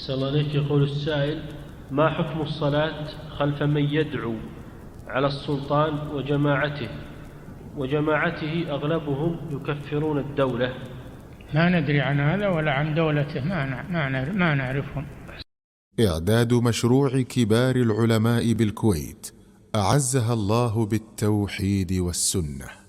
أحسن الله عليك. يقول السائل: ما حكم الصلاة خلف من يدعو على السلطان وجماعته أغلبهم يكفرون الدولة؟ ما ندري عن هذا ولا عن دولته، ما نعرفهم. إعداد مشروع كبار العلماء بالكويت أعزها الله بالتوحيد والسنة.